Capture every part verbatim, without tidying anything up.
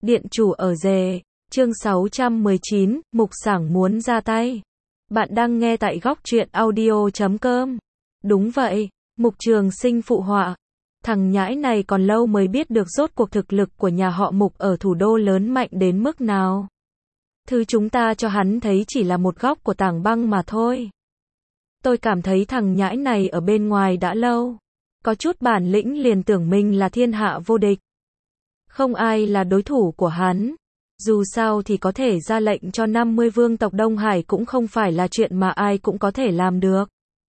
Điện chủ ở rể, chương sáu trăm mười chín, Mục Sảng muốn ra tay. Bạn đang nghe tại góc truyện audio chấm com. Đúng vậy, Mục Trường Sinh phụ họa. Thằng nhãi này còn lâu mới biết được rốt cuộc thực lực của nhà họ Mục ở thủ đô lớn mạnh đến mức nào. Thứ chúng ta cho hắn thấy chỉ là một góc của tảng băng mà thôi. Tôi cảm thấy thằng nhãi này ở bên ngoài đã lâu. Có chút bản lĩnh liền tưởng mình là thiên hạ vô địch. Không ai là đối thủ của hắn. Dù sao thì có thể ra lệnh cho năm mươi vương tộc Đông Hải cũng không phải là chuyện mà ai cũng có thể làm được.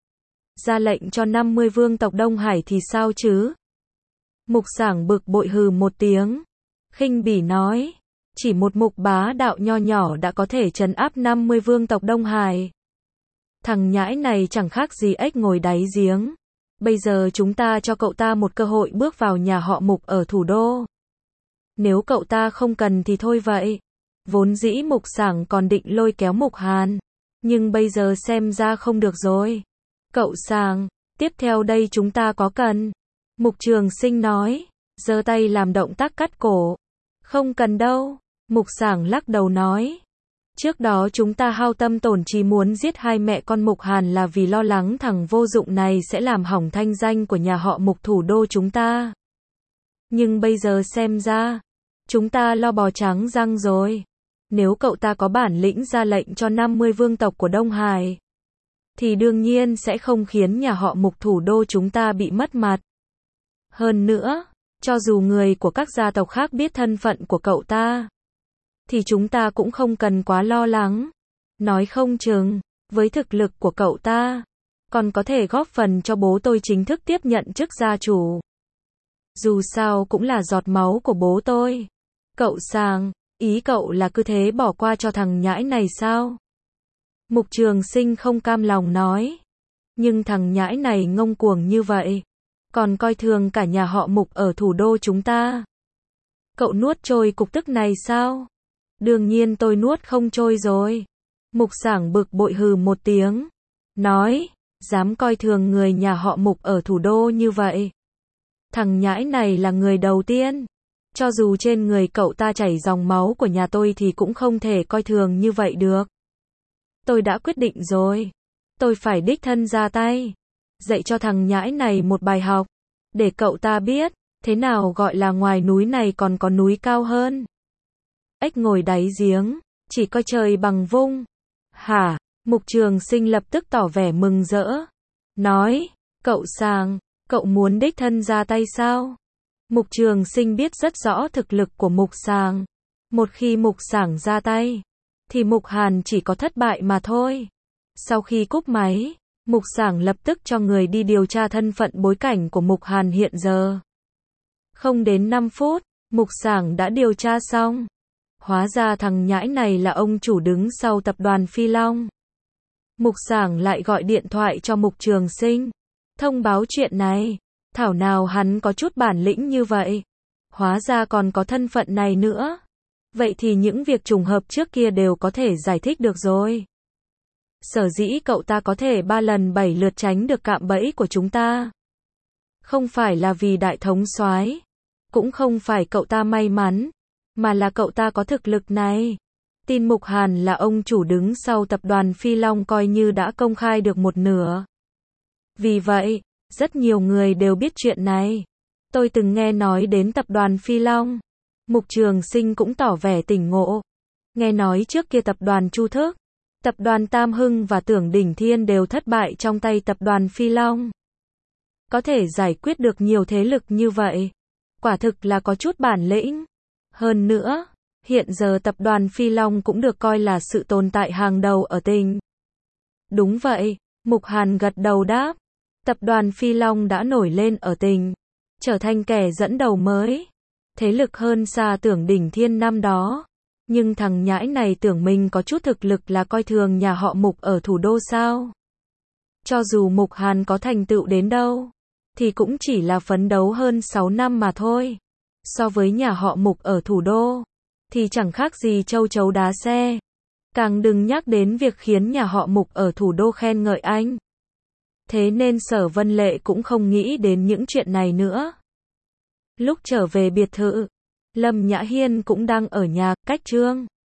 Ra lệnh cho năm mươi vương tộc Đông Hải thì sao chứ? Mục Sảng bực bội hừ một tiếng. Khinh bỉ nói. Chỉ một mục bá đạo nho nhỏ đã có thể trấn áp năm mươi vương tộc Đông Hải. Thằng nhãi này chẳng khác gì ếch ngồi đáy giếng. Bây giờ chúng ta cho cậu ta một cơ hội bước vào nhà họ Mục ở thủ đô. Nếu cậu ta không cần thì thôi vậy. Vốn dĩ Mục Sảng còn định lôi kéo Mục Hàn. Nhưng bây giờ xem ra không được rồi. Cậu Sảng, tiếp theo đây chúng ta có cần. Mục Trường Sinh nói, giơ tay làm động tác cắt cổ. Không cần đâu. Mục Sảng lắc đầu nói. Trước đó chúng ta hao tâm tổn trí muốn giết hai mẹ con Mục Hàn là vì lo lắng thằng vô dụng này sẽ làm hỏng thanh danh của nhà họ Mục thủ đô chúng ta. Nhưng bây giờ xem ra, chúng ta lo bò trắng răng rồi. Nếu cậu ta có bản lĩnh ra lệnh cho năm mươi vương tộc của Đông Hải, thì đương nhiên sẽ không khiến nhà họ Mục thủ đô chúng ta bị mất mặt. Hơn nữa, cho dù người của các gia tộc khác biết thân phận của cậu ta, thì chúng ta cũng không cần quá lo lắng. Nói không chừng, với thực lực của cậu ta, còn có thể góp phần cho bố tôi chính thức tiếp nhận chức gia chủ. Dù sao cũng là giọt máu của bố tôi. Cậu Sảng, ý cậu là cứ thế bỏ qua cho thằng nhãi này sao? Mục Trường Sinh không cam lòng nói. Nhưng thằng nhãi này ngông cuồng như vậy, còn coi thường cả nhà họ Mục ở thủ đô chúng ta. Cậu nuốt trôi cục tức này sao? Đương nhiên tôi nuốt không trôi rồi. Mục Sảng bực bội hừ một tiếng. Nói, dám coi thường người nhà họ Mục ở thủ đô như vậy. Thằng nhãi này là người đầu tiên. Cho dù trên người cậu ta chảy dòng máu của nhà tôi thì cũng không thể coi thường như vậy được. Tôi đã quyết định rồi. Tôi phải đích thân ra tay. Dạy cho thằng nhãi này một bài học. Để cậu ta biết, thế nào gọi là ngoài núi này còn có núi cao hơn. Ếch ngồi đáy giếng, chỉ coi trời bằng vung. Hả? Mục Trường Sinh lập tức tỏ vẻ mừng rỡ. Nói, cậu Sảng, cậu muốn đích thân ra tay sao? Mục Trường Sinh biết rất rõ thực lực của Mục Sảng. Một khi Mục Sảng ra tay, thì Mục Hàn chỉ có thất bại mà thôi. Sau khi cúp máy, Mục Sảng lập tức cho người đi điều tra thân phận bối cảnh của Mục Hàn hiện giờ. Không đến năm phút, Mục Sảng đã điều tra xong. Hóa ra thằng nhãi này là ông chủ đứng sau tập đoàn Phi Long. Mục Sảng lại gọi điện thoại cho Mục Trường Sinh. Thông báo chuyện này. Thảo nào hắn có chút bản lĩnh như vậy. Hóa ra còn có thân phận này nữa. Vậy thì những việc trùng hợp trước kia đều có thể giải thích được rồi. Sở dĩ cậu ta có thể ba lần bảy lượt tránh được cạm bẫy của chúng ta. Không phải là vì đại thống soái, cũng không phải cậu ta may mắn, mà là cậu ta có thực lực này. Tin Mục Hàn là ông chủ đứng sau tập đoàn Phi Long coi như đã công khai được một nửa. Vì vậy, rất nhiều người đều biết chuyện này. Tôi từng nghe nói đến tập đoàn Phi Long. Mục Trường Sinh cũng tỏ vẻ tỉnh ngộ. Nghe nói trước kia tập đoàn Chu Thức, tập đoàn Tam Hưng và Tưởng Đỉnh Thiên đều thất bại trong tay tập đoàn Phi Long. Có thể giải quyết được nhiều thế lực như vậy, quả thực là có chút bản lĩnh. Hơn nữa, hiện giờ tập đoàn Phi Long cũng được coi là sự tồn tại hàng đầu ở tỉnh. Đúng vậy, Mục Hàn gật đầu đáp. Tập đoàn Phi Long đã nổi lên ở tỉnh, trở thành kẻ dẫn đầu mới. Thế lực hơn xa Tưởng Đỉnh Thiên năm đó. Nhưng thằng nhãi này tưởng mình có chút thực lực là coi thường nhà họ Mục ở thủ đô sao? Cho dù Mục Hàn có thành tựu đến đâu, thì cũng chỉ là phấn đấu hơn sáu năm mà thôi. So với nhà họ Mục ở thủ đô, thì chẳng khác gì châu chấu đá xe. Càng đừng nhắc đến việc khiến nhà họ Mục ở thủ đô khen ngợi anh. Thế nên Sở Vân Lệ cũng không nghĩ đến những chuyện này nữa. Lúc trở về biệt thự, Lâm Nhã Hiên cũng đang ở nhà, cách Trương